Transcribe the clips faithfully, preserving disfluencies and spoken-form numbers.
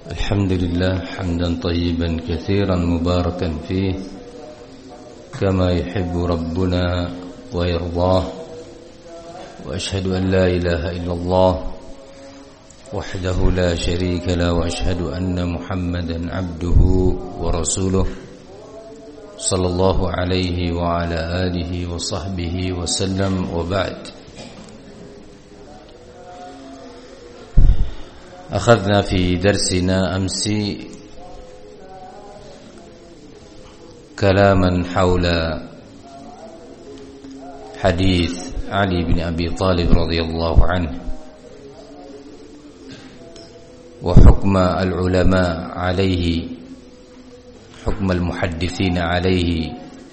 الحمد لله حمدا طيبا كثيرا مباركا فيه كما يحب ربنا ويرضاه، وأشهد أن لا إله إلا الله وحده لا شريك له، وأشهد أن محمدا عبده ورسوله صلى الله عليه وعلى آله وصحبه وسلم. وبعد، أخذنا في درسنا أمس كلاما حول حديث علي بن أبي طالب رضي الله عنه وحكم العلماء عليه، حكم المحدثين عليه،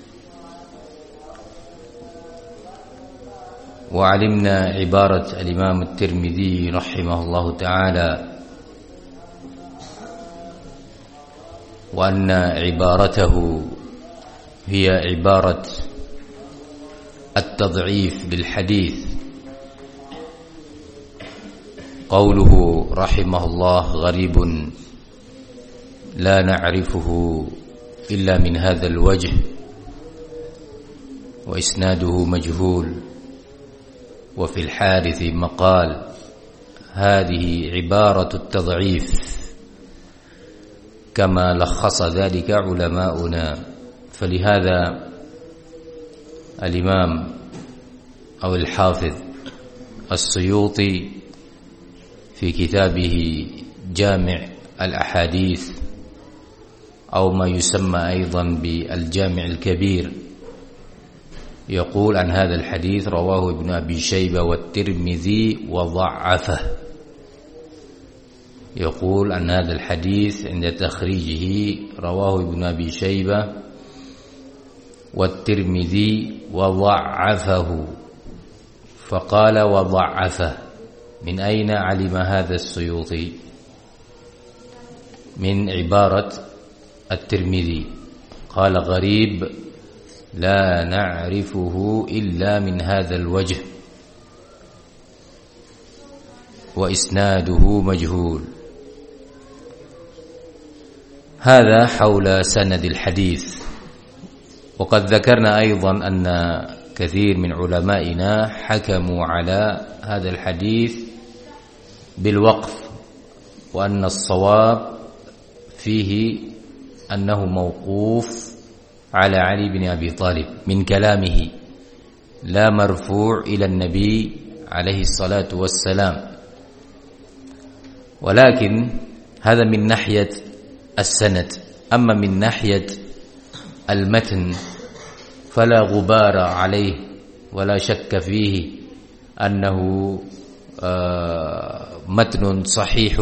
وعلمنا عبارة الإمام الترمذي رحمه الله تعالى، وأن عبارته هي عبارة التضعيف للحديث. قوله رحمه الله غريب لا نعرفه إلا من هذا الوجه وإسناده مجهول. وفي الحارث مقال: هذه عبارة التضعيف كما لخص ذلك علماؤنا. فلهذا الإمام أو الحافظ السيوطي في كتابه جامع الأحاديث، أو ما يسمى أيضا بالجامع الكبير، يقول عن هذا الحديث: رواه ابن أبي شيبة والترمذي وضعفه. يقول عن هذا الحديث عند تخريجه: رواه ابن أبي شيبة والترمذي وضعفه. فقال وضعفه، من أين علم هذا السيوطي؟ من عبارة الترمذي. قال: غريب لا نعرفه إلا من هذا الوجه وإسناده مجهول. هذا حول سند الحديث. وقد ذكرنا أيضا أن كثير من علمائنا حكموا على هذا الحديث بالوقف، وأن الصواب فيه أنه موقوف على علي بن أبي طالب من كلامه، لا مرفوع إلى النبي عليه الصلاة والسلام. ولكن هذا من ناحية السند. أما من ناحية المتن فلا غبار عليه ولا شك فيه أنه متن صحيح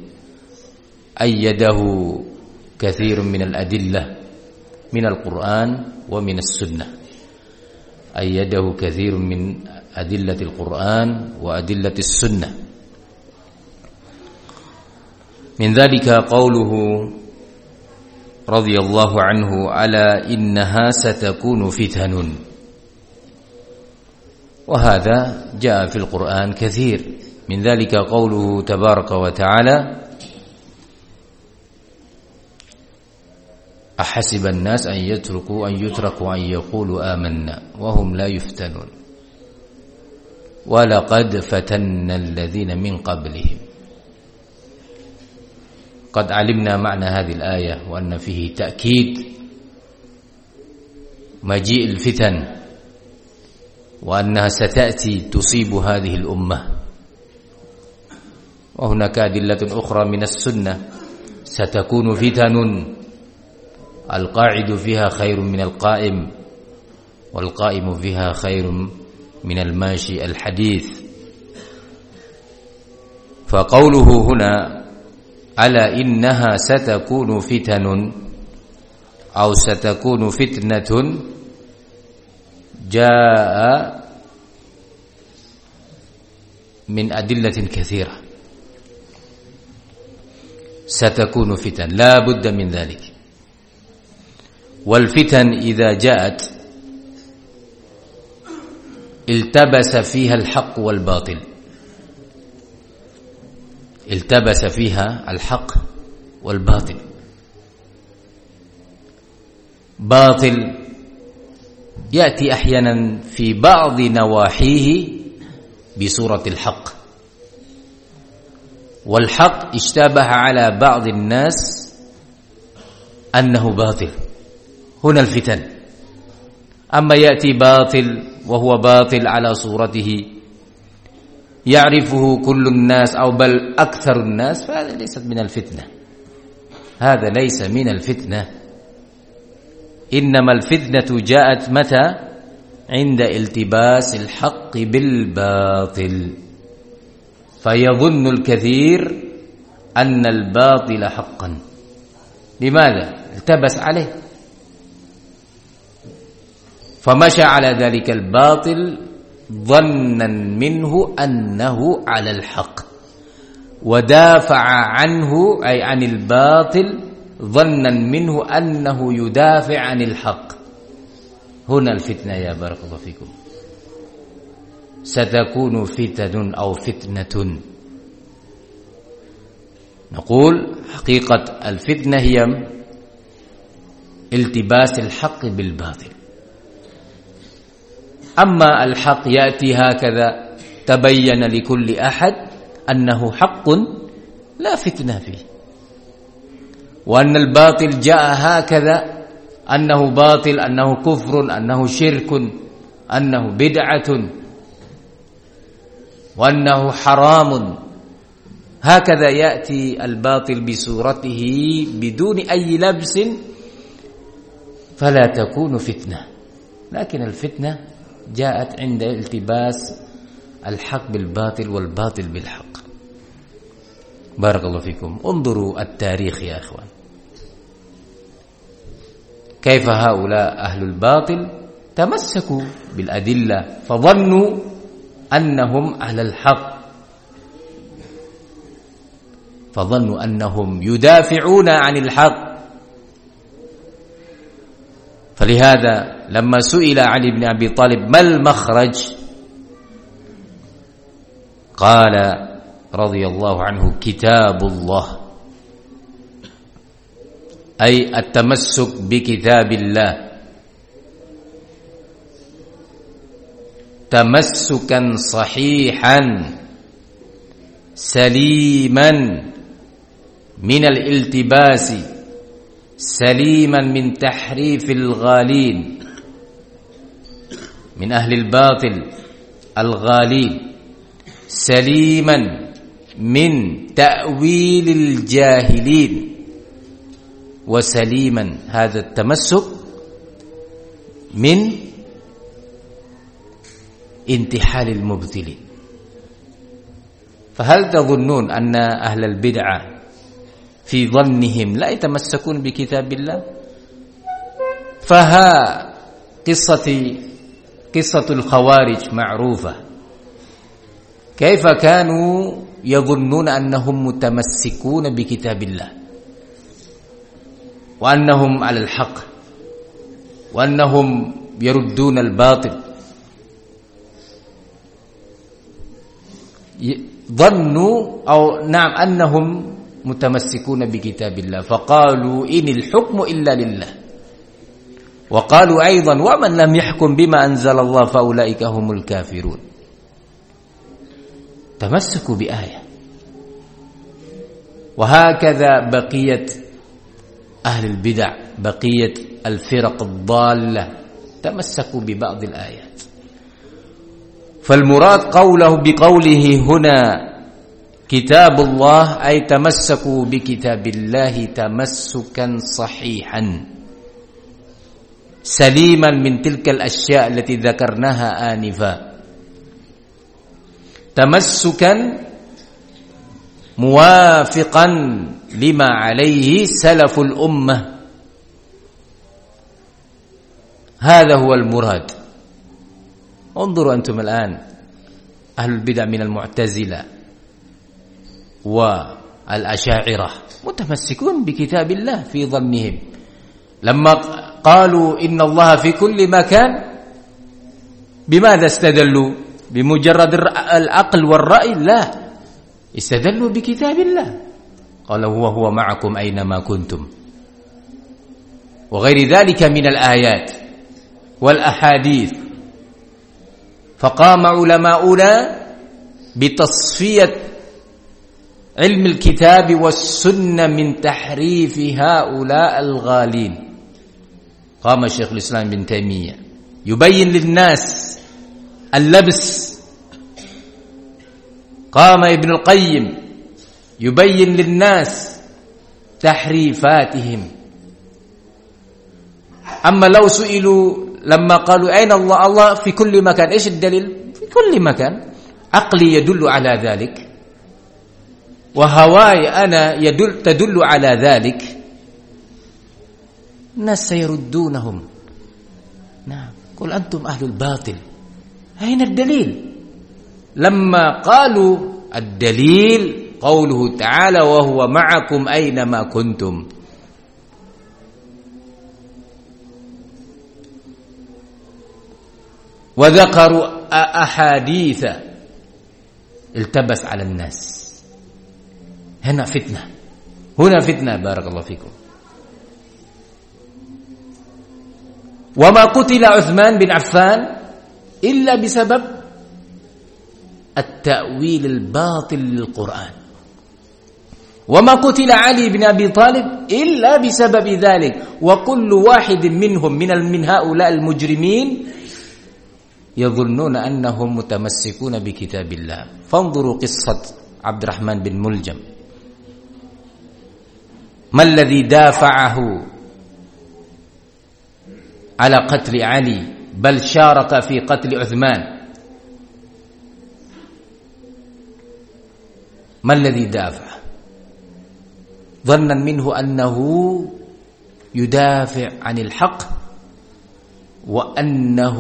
أيده كثير من الأدلة من القرآن ومن السنة، أيده كثير من أدلة القرآن وأدلة السنة. من ذلك قوله رضي الله عنه: ألا إنها ستكون فتن. وهذا جاء في القرآن كثير. من ذلك قوله تبارك وتعالى: أحسب الناس أن يتركوا أن يتركوا أن يقولوا آمنا وهم لا يفتنون ولقد فتنا الذين من قبلهم. قد علمنا معنى هذه الآية، وأن فيه تأكيد مجيء الفتن، وأنها ستأتي تصيب هذه الأمة. وهناك أدلة أخرى من السنة: ستكون فتن القاعد فيها خير من القائم، والقائم فيها خير من الماشي الحديث. فقوله هنا ألا إنها ستكون فتن أو ستكون فتنة جاء من أدلة كثيرة. ستكون فتن، لا بد من ذلك. والفتن إذا جاءت التبس فيها الحق والباطل، التبس فيها الحق والباطل. باطل يأتي أحيانا في بعض نواحيه بصورة الحق، والحق اشتبه على بعض الناس أنه باطل، هنا الفتن. أما يأتي باطل وهو باطل على صورته يعرفه كل الناس أو بل أكثر الناس، فهذا ليست من الفتنة، هذا ليس من الفتنة. إنما الفتنة جاءت متى؟ عند التباس الحق بالباطل، فيظن الكثير أن الباطل حقا. لماذا؟ التبس عليه فمشى على ذلك الباطل ظنا منه أنه على الحق، ودافع عنه أي عن الباطل ظنا منه أنه يدافع عن الحق. هنا الفتنة يا بارك الله فيكم. ستكون فتن أو فتنة. نقول حقيقة الفتنة هي التباس الحق بالباطل. أما الحق يأتي هكذا تبين لكل أحد أنه حق لا فتنة فيه، وأن الباطل جاء هكذا أنه باطل، أنه كفر، أنه شرك، أنه بدعة، وأنه حرام. هكذا يأتي الباطل بصورته بدون أي لبس، فلا تكون فتنة. لكن الفتنة جاءت عند التباس الحق بالباطل والباطل بالحق. بارك الله فيكم. انظروا التاريخ يا إخوان، كيف هؤلاء أهل الباطل تمسكوا بالأدلة فظنوا أنهم على الحق، فظنوا أنهم يدافعون عن الحق. فلهذا لما سئل علي بن أبي طالب ما المخرج قال رضي الله عنه كتاب الله، أي التمسك بكتاب الله تمسكا صحيحا سليما من الالتباس، سليما من تحريف الغالين من أهل الباطل الغالين، سليما من تأويل الجاهلين، وسليما هذا التمسك من انتحال المبتلين. فهل تظنون أن أهل البدعة في ظنهم لا يتمسكون بكتاب الله؟ فها قصة قصة الخوارج معروفة، كيف كانوا يظنون أنهم متمسكون بكتاب الله وأنهم على الحق وأنهم يردون الباطل. ظنوا أو نعم أنهم متمسكون بكتاب الله، فقالوا إن الحكم إلا لله، وقالوا أيضا ومن لم يحكم بما أنزل الله فأولئك هم الكافرون. تمسكوا بآية. وهكذا بقية أهل البدع، بقية الفرق الضالة تمسكوا ببعض الآيات. فالمراد قوله بقوله هنا كتاب الله أي تمسكوا بكتاب الله تمسكا صحيحا سليما من تلك الأشياء التي ذكرناها آنفا، تمسكا موافقا لما عليه سلف الأمة. هذا هو المراد. انظروا أنتم الآن أهل البدع من المعتزلة والأشاعرة متمسكون بكتاب الله في ظنهم، لما قالوا إن الله في كل مكان بماذا استدلوا؟ بمجرد العقل والرأي؟ لا، استدلوا بكتاب الله. قال هو هو معكم أينما كنتم وغير ذلك من الآيات والأحاديث. فقام علماؤنا بتصفية علم الكتاب والسنة من تحريف هؤلاء الغالين. قام شيخ الإسلام ابن تيمية يبين للناس اللبس، قام ابن القيم يبين للناس تحريفاتهم. أما لو سئلوا لما قالوا أين الله؟ الله في كل مكان. إيش الدليل؟ في كل مكان. عقلي يدل على ذلك وهواي أنا يدل تدل على ذلك. الناس سيردونهم. نعم، قل أنتم أهل الباطل. أين الدليل؟ لما قالوا الدليل قوله تعالى وهو معكم أينما كنتم. وذكروا أحاديث التبس على الناس. هنا فتنة، هنا فتنة. بارك الله فيكم. وما قتل عثمان بن عفان إلا بسبب التأويل الباطل للقرآن، وما قتل علي بن أبي طالب إلا بسبب ذلك. وكل واحد منهم من من هؤلاء المجرمين يظنون أنهم متمسكون بكتاب الله. فانظروا قصة عبد الرحمن بن ملجم. ما الذي دافعه على قتل علي بل شارك في قتل عثمان؟ ما الذي دافع؟ ظنا منه أنه يدافع عن الحق وأنه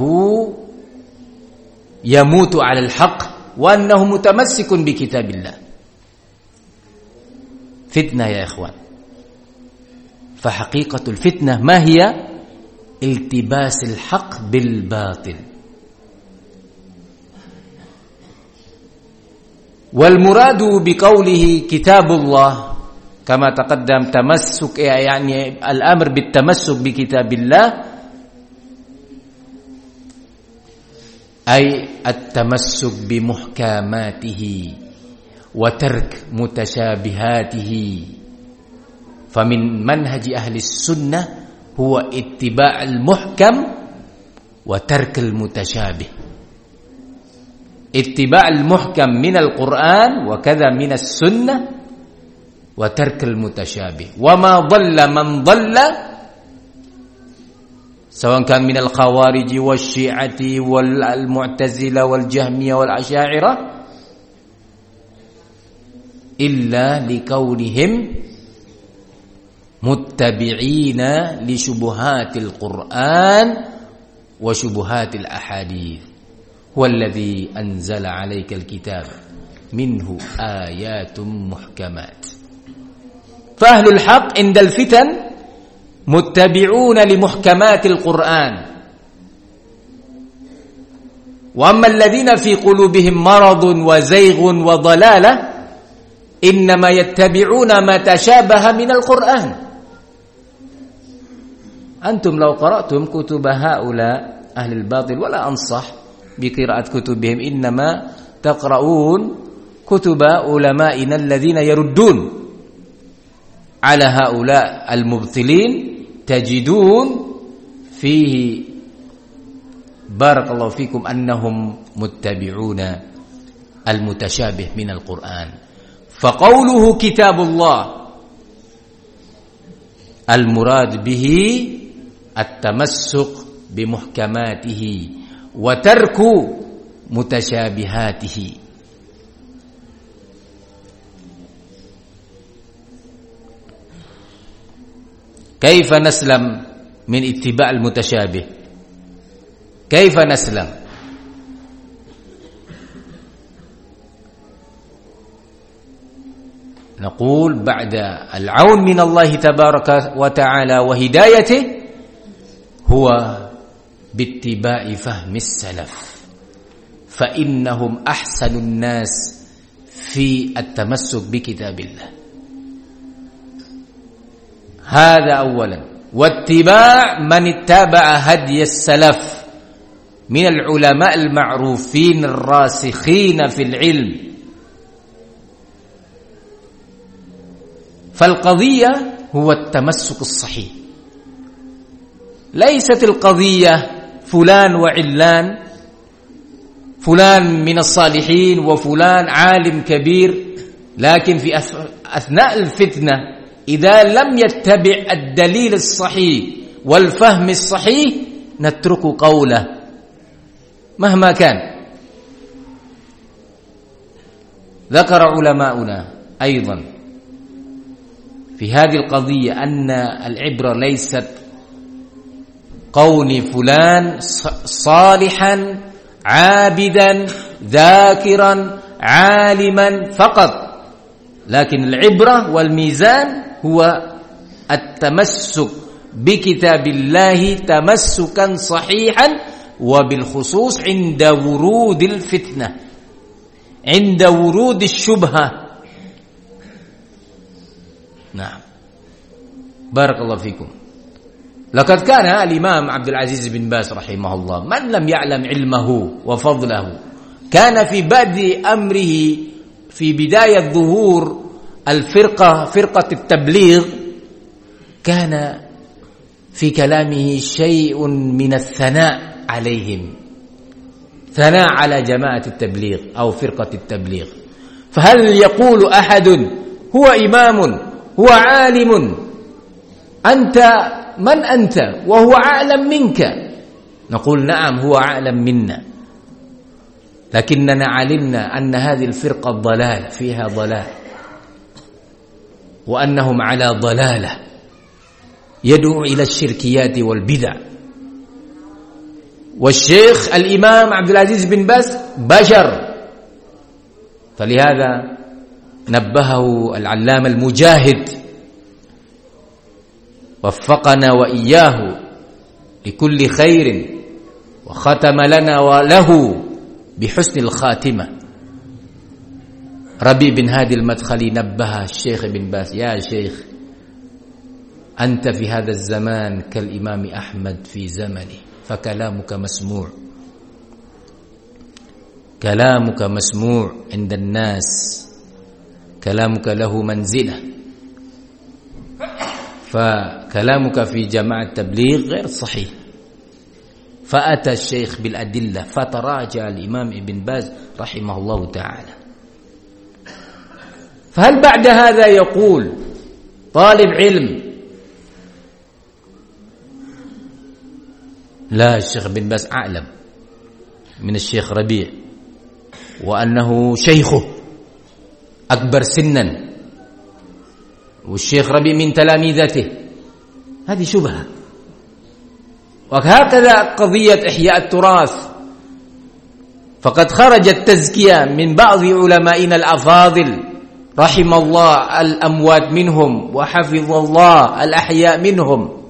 يموت على الحق وأنه متمسك بكتاب الله. فتنة يا إخوان. فحقيقة الفتنة ما هي؟ التباس الحق بالباطل. والمراد بقوله كتاب الله كما تقدم تمسك، يعني الأمر بالتمسك بكتاب الله أي التمسك بمحكماته وترك متشابهاته. فمن منهج أهل السنة هو اتباع المحكم وترك المتشابه. اتباع المحكم من القرآن وكذا من السنة وترك المتشابه. وما ضل من ضل سواء كان من الخوارج والشيعة والمعتزلة والجهمية والأشاعرة إلا لكونهم متبعين لشبهات القرآن وشبهات الأحاديث. هو الذي أنزل عليك الكتاب منه آيات محكمات. فأهل الحق عند الفتن متبعون لمحكمات القرآن. وأما الذين في قلوبهم مرض وزيغ وضلالة إنما يتبعون ما تشابه من القرآن. أنتم لو قرأتم كتب هؤلاء أهل الباطل، ولا أنصح بقراءة كتبهم، إنما تقرؤون كتب علمائنا الذين يردون على هؤلاء المبطلين، تجدون فيه بارك الله فيكم أنهم متبعون المتشابه من القرآن. فقوله كتاب الله المراد به التمسك بمحكماته وترك متشابهاته. كيف نسلم من اتباع المتشابه؟ كيف نسلم؟ نقول بعد العون من الله تبارك وتعالى وهدايته هو باتباع فهم السلف، فإنهم أحسن الناس في التمسك بكتاب الله. هذا أولا. واتباع من اتبع هدي السلف من العلماء المعروفين الراسخين في العلم. فالقضية هو التمسك الصحيح، ليست القضية فلان وعلان، فلان من الصالحين وفلان عالم كبير، لكن في أثناء الفتنة إذا لم يتبع الدليل الصحيح والفهم الصحيح نترك قوله مهما كان. ذكر علماؤنا أيضا في هذه القضية أن العبرة ليست كون فلان صالحا عابدا ذاكرا عالما فقط، لكن العبرة والميزان هو التمسك بكتاب الله تمسكا صحيحا، وبالخصوص عند ورود الفتنة، عند ورود الشبهة. نعم، بارك الله فيكم. لقد كان الإمام عبد العزيز بن باز رحمه الله من لم يعلم علمه وفضله كان في بدء أمره في بداية ظهور الفرقة فرقة التبليغ كان في كلامه شيء من الثناء عليهم، ثناء على جماعة التبليغ أو فرقة التبليغ. فهل يقول أحد هو إمام هو عالم أنت من أنت وهو أعلم منك؟ نقول نعم هو أعلم منا، لكننا علمنا أن هذه الفرقة ضلال فيها ضلال، وأنهم على ضلالة يدعو إلى الشركيات والبدع. والشيخ الإمام عبد العزيز بن باز بشر، فلهذا نبهه العلامة المجاهد وفقنا وإياه لكل خير، وختم لنا وله بحسن الخاتمة. ربيع بن هادي المدخلي نبه الشيخ بن باز: يا شيخ أنت في هذا الزمان كالإمام أحمد في زمنه، فكلامك مسموع، كلامك مسموع عند الناس، كلامك له منزلة، فكلامك في جماعة التبليغ غير صحيح. فأتى الشيخ بالأدلة، فتراجع الإمام ابن باز رحمه الله تعالى. فهل بعد هذا يقول طالب علم لا الشيخ بن باز أعلم من الشيخ ربيع، وأنه شيخه أكبر سنا، والشيخ ربيع من تلاميذته؟ هذه شبهة. وهكذا قضية إحياء التراث، فقد خرجت تزكية من بعض علمائنا الأفاضل رحم الله الأموات منهم وحفظ الله الأحياء منهم،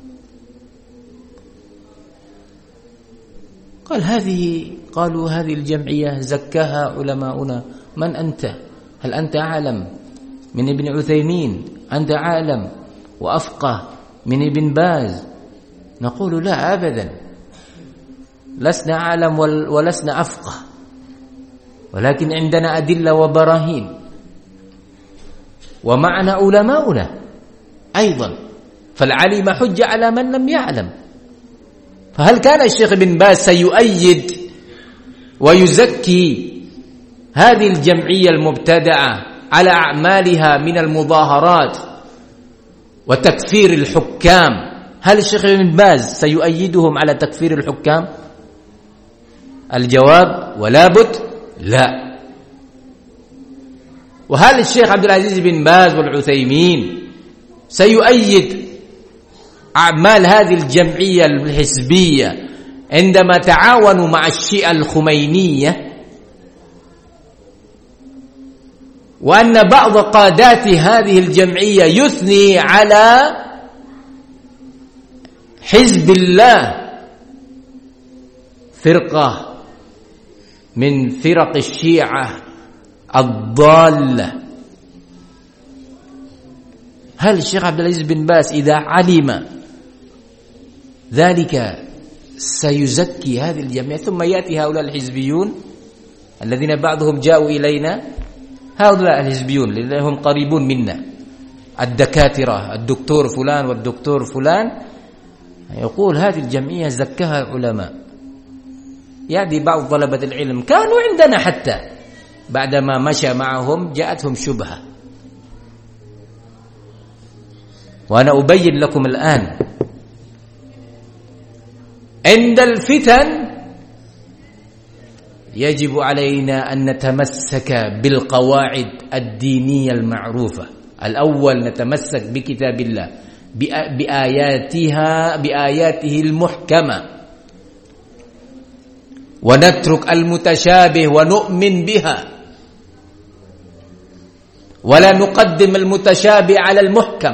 قال هذه قالوا هذه الجمعية زكاها علماؤنا. من أنت؟ هل أنت أعلم من ابن عثيمين؟ أنت أعلم وأفقه من ابن باز؟ نقول لا أبدا، لسنا أعلم ولسنا أفقه، ولكن عندنا أدلة وبراهين، ومعنا علماؤنا أيضا، فالعلم حجة على من لم يعلم. فهل كان الشيخ بن باز سيؤيد ويزكي هذه الجمعية المبتدعة على أعمالها من المظاهرات وتكفير الحكام؟ هل الشيخ بن باز سيؤيدهم على تكفير الحكام؟ الجواب ولا بد لا. وهل الشيخ عبد العزيز بن باز والعثيمين سيؤيد أعمال هذه الجمعية الحزبية عندما تعاونوا مع الشيعة الخمينية، وأن بعض قادات هذه الجمعية يثني على حزب الله فرقة من فرق الشيعة الضالة؟ هل الشيخ عبد العزيز بن باز إذا علم ذلك سيزكي هذه الجمعية؟ ثم يأتي هؤلاء الحزبيون الذين بعضهم جاءوا إلينا، هؤلاء الحزبيون الذين هم قريبون منا، الدكاترة، الدكتور فلان والدكتور فلان، يقول هذه الجمعية زكاها علماء. يعني بعض طلبة العلم كانوا عندنا حتى بعدما مشى معهم جاءتهم شبهة. وأنا أبين لكم الآن عند الفتن يجب علينا أن نتمسك بالقواعد الدينية المعروفة. الأول نتمسك بكتاب الله بآياتها بآياته المحكمة، ونترك المتشابه ونؤمن بها، ولا نقدم المتشابه على المحكم.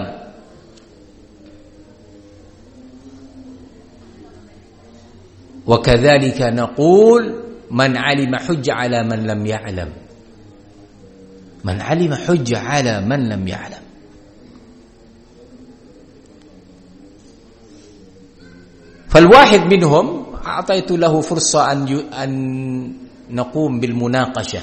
وكذلك نقول من علم حج على من لم يعلم، من علم حج على من لم يعلم. فالواحد منهم أعطيت له فرصة أن أن نقوم بالمناقشة.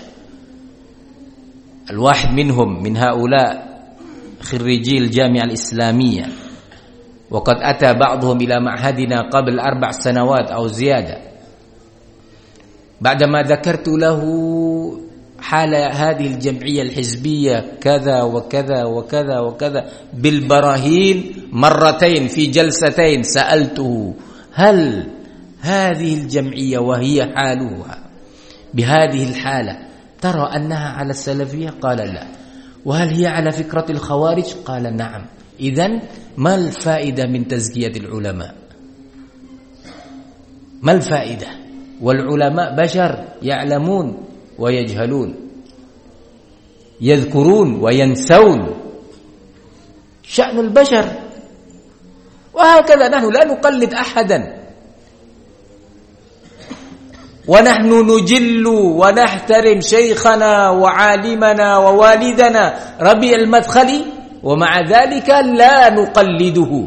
الواحد منهم من هؤلاء خريجي الجامعة الإسلامية، وقد أتى بعضهم إلى معهدنا قبل أربع سنوات أو زيادة. بعدما ذكرت له حال هذه الجمعية الحزبية كذا وكذا وكذا وكذا بالبراهين مرتين في جلستين، سألته هل هذه الجمعية وهي حالها بهذه الحالة ترى أنها على السلفية؟ قال لا. وهل هي على فكرة الخوارج؟ قال نعم. إذن ما الفائدة من تزكية العلماء؟ ما الفائدة؟ والعلماء بشر يعلمون ويجهلون، يذكرون وينسون، شأن البشر. وهكذا نحن لا نقلد أحدا، ونحن نجل ونحترم شيخنا وعالمنا ووالدنا ربيع المدخلي، ومع ذلك لا نقلده،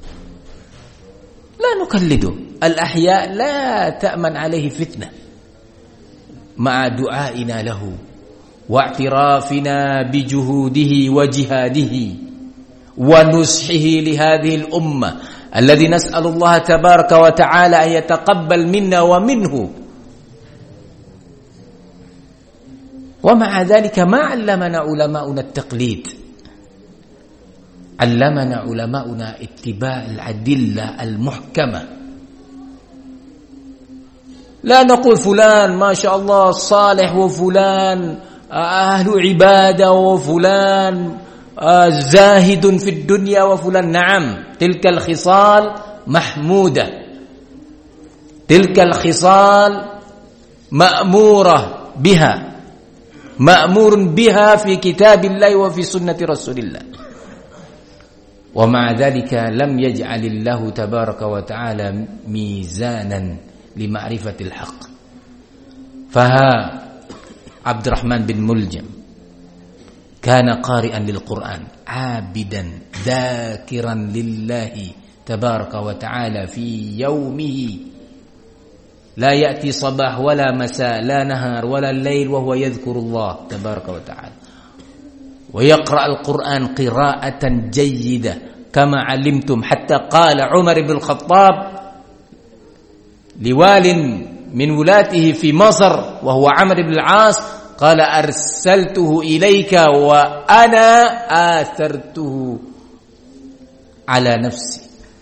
لا نقلده. الأحياء لا تأمن عليه فتنة، مع دعائنا له واعترافنا بجهوده وجهاده ونصحه لهذه الأمة، الذي نسأل الله تبارك وتعالى أن يتقبل منا ومنه. ومع ذلك ما علمنا علماؤنا التقليد، علمنا علماؤنا اتباع الأدلة المحكمة. لا نقول فلان ما شاء الله صالح، وفلان أهل عبادة، وفلان زاهد في الدنيا، وفلان. نعم، تلك الخصال محمودة، تلك الخصال مأمورة بها، مأمور بها في كتاب الله وفي سنة رسول الله. ومع ذلك لم يجعل الله تبارك وتعالى ميزانا لمعرفة الحق. فها عبد الرحمن بن ملجم كان قارئا للقرآن، عابدا ذاكرا لله تبارك وتعالى في يومه، لا يأتي صباح ولا مساء، لا نهار ولا الليل وهو يذكر الله تبارك وتعالى، ويقرأ القرآن قراءة جيدة كما علمتم. حتى قال عمر بن الخطاب لوال من ولاته في مصر وهو عمرو بن العاص، قال أرسلته إليك وأنا آثرته على نفسي.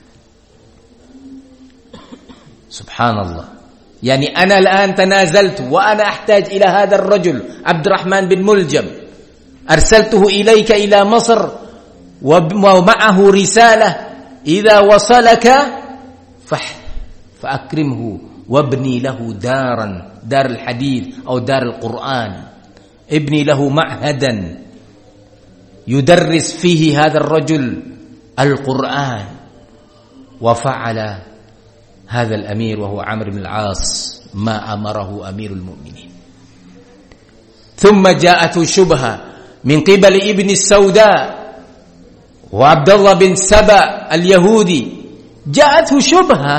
سبحان الله، يعني أنا الآن تنازلت وأنا أحتاج إلى هذا الرجل عبد الرحمن بن ملجم، أرسلته إليك إلى مصر ومعه رسالة، إذا وصلك فأكرمه وابني له دارا، دار الحديث أو دار القرآن، ابني له معهدا يدرس فيه هذا الرجل القرآن. وفعل هذا الأمير وهو عمرو بن العاص ما أمره أمير المؤمنين. ثم جاءته شبهة من قبل ابن السوداء وعبد الله بن سبأ اليهودي جاءته شبهة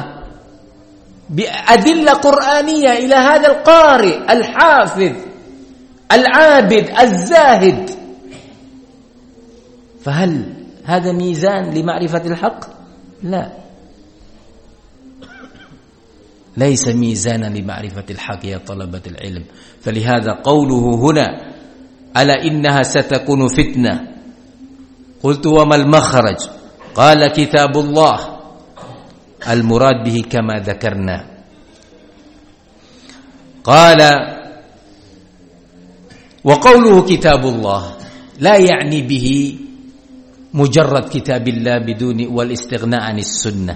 بأدلة قرآنية إلى هذا القارئ الحافظ العابد الزاهد، فهل هذا ميزان لمعرفة الحق؟ لا، ليس ميزانا لمعرفة الحق يا طلبة العلم. فلهذا قوله هنا ألا إنها ستكون فتنة، قلت وما المخرج؟ قال كتاب الله، المراد به كما ذكرنا. قال وقوله كتاب الله لا يعني به مجرد كتاب الله بدون والاستغناء عن السنة،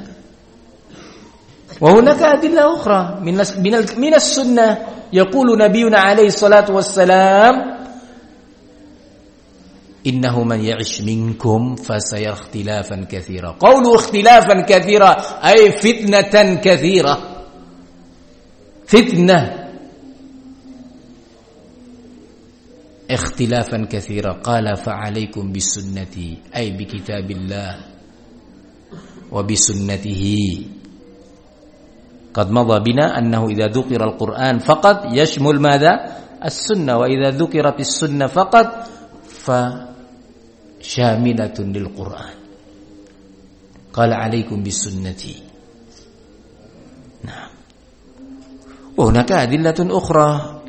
وهناك أدلة أخرى من السنة. يقول نبينا عليه الصلاة والسلام إنه من يعش منكم فسيرى اختلافا كثيرا. قوله اختلافا كثيرا أي فتنة كثيرة، فتنة اختلافا كثيرا. قال فعليكم بسنتي أي بكتاب الله وبسنته. قد مضى بنا أنه إذا ذكر القرآن فقط يشمل ماذا؟ السنة، وإذا ذكرت السنة فقط فشاملة للقرآن. قال عليكم بسنتي. نعم. وهناك أدلة أخرى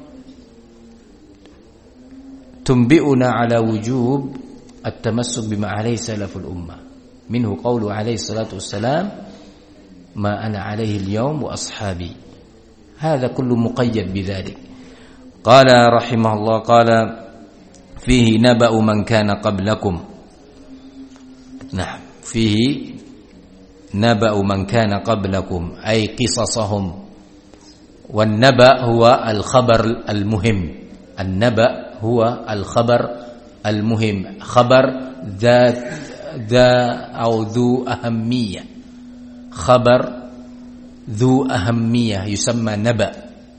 تنبئنا على وجوب التمسك بما عليه سلف الأمة، منه قوله عليه الصلاة والسلام ما أنا عليه اليوم وأصحابي، هذا كله مقيد بذلك. قال رحمه الله قال فيه نبأ من كان قبلكم. نعم، فيه نبأ من كان قبلكم أي قصصهم، والنبأ هو الخبر المهم، النبأ هو الخبر المهم، خبر ذات ذا أو ذو أهمية، خبر ذو أهمية يسمى نبأ.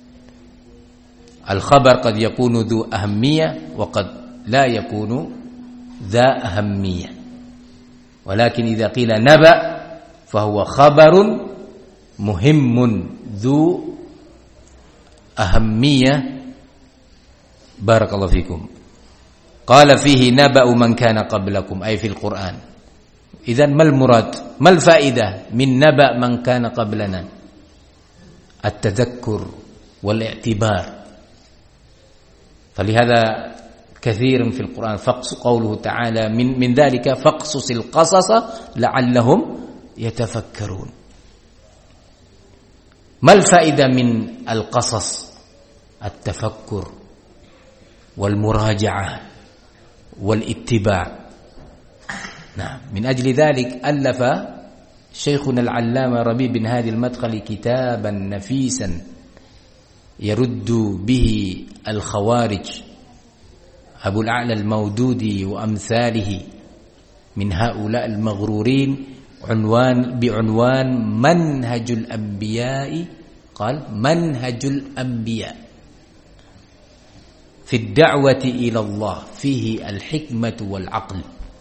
الخبر قد يكون ذو أهمية وقد لا يكون ذا أهمية، ولكن إذا قيل نبأ فهو خبر مهم ذو أهمية. بارك الله فيكم. قال فيه نبأ من كان قبلكم أي في القرآن. إذن ما المراد؟ ما الفائدة من نبأ من كان قبلنا؟ التذكر والاعتبار. فلهذا كثير في القرآن فقص قوله تعالى من, من ذلك فاقصص القصص لعلهم يتفكرون. ما الفائدة من القصص؟ التفكر والمراجعة والاتباع. نعم، من أجل ذلك ألف شيخنا العلامة ربيع بن هادي المدخلي كتابا نفيسا يرد به الخوارج، أبو الأعلى المودودي وأمثاله من هؤلاء المغرورين، عنوان بعنوان منهج الأنبياء. قال منهج الأنبياء في الدعوة إلى الله، فيه الحكمة والعقل.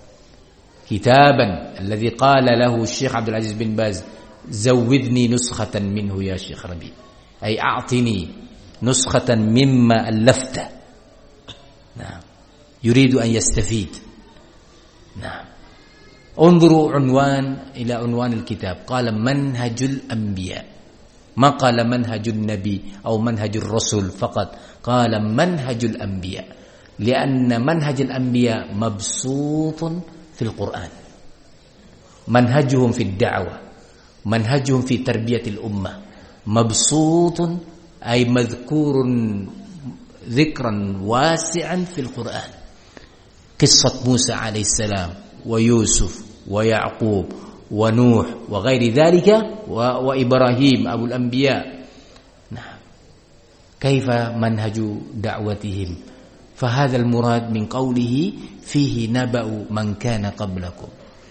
كتابا الذي قال له الشيخ عبد العزيز بن باز زودني نسخة منه يا شيخ ربيع، أي أعطني نسخة مما ألفته. نعم، يريد أن يستفيد. نعم، انظروا عنوان إلى عنوان الكتاب، قال منهج الأنبياء، ما قال منهج النبي أو منهج الرسول فقط، قال منهج الأنبياء، لأن منهج الأنبياء مبسوط في القرآن، منهجهم في الدعوة، منهجهم في تربية الأمة مبسوط أي مذكور ذكرا واسعا في القرآن. قصة موسى عليه السلام ويوسف ويعقوب ونوح وغير ذلك وإبراهيم أبو الأنبياء. نعم، كيف منهج دعوتهم؟ فهذا المراد من قوله فيه نبأ من كان قبلكم.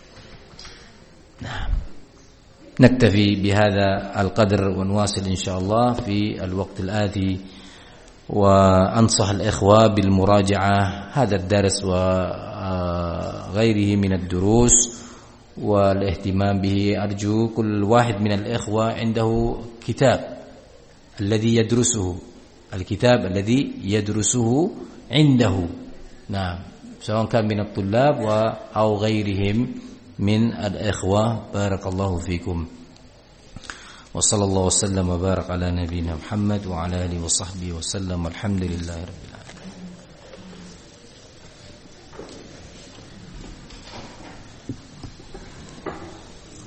نعم، نكتفي بهذا القدر ونواصل إن شاء الله في الوقت الآتي، وأنصح الإخوة بالمراجعة هذا الدرس و وغيره من الدروس والاهتمام به. أرجو كل واحد من الإخوة عنده كتاب الذي يدرسه، الكتاب الذي يدرسه عنده، نعم، سواء كان من الطلاب أو غيرهم من الإخوة. بارك الله فيكم، وصلى الله وسلم وبارك على نبينا محمد وعلى آله وصحبه وسلم، والحمد لله رب العالمين.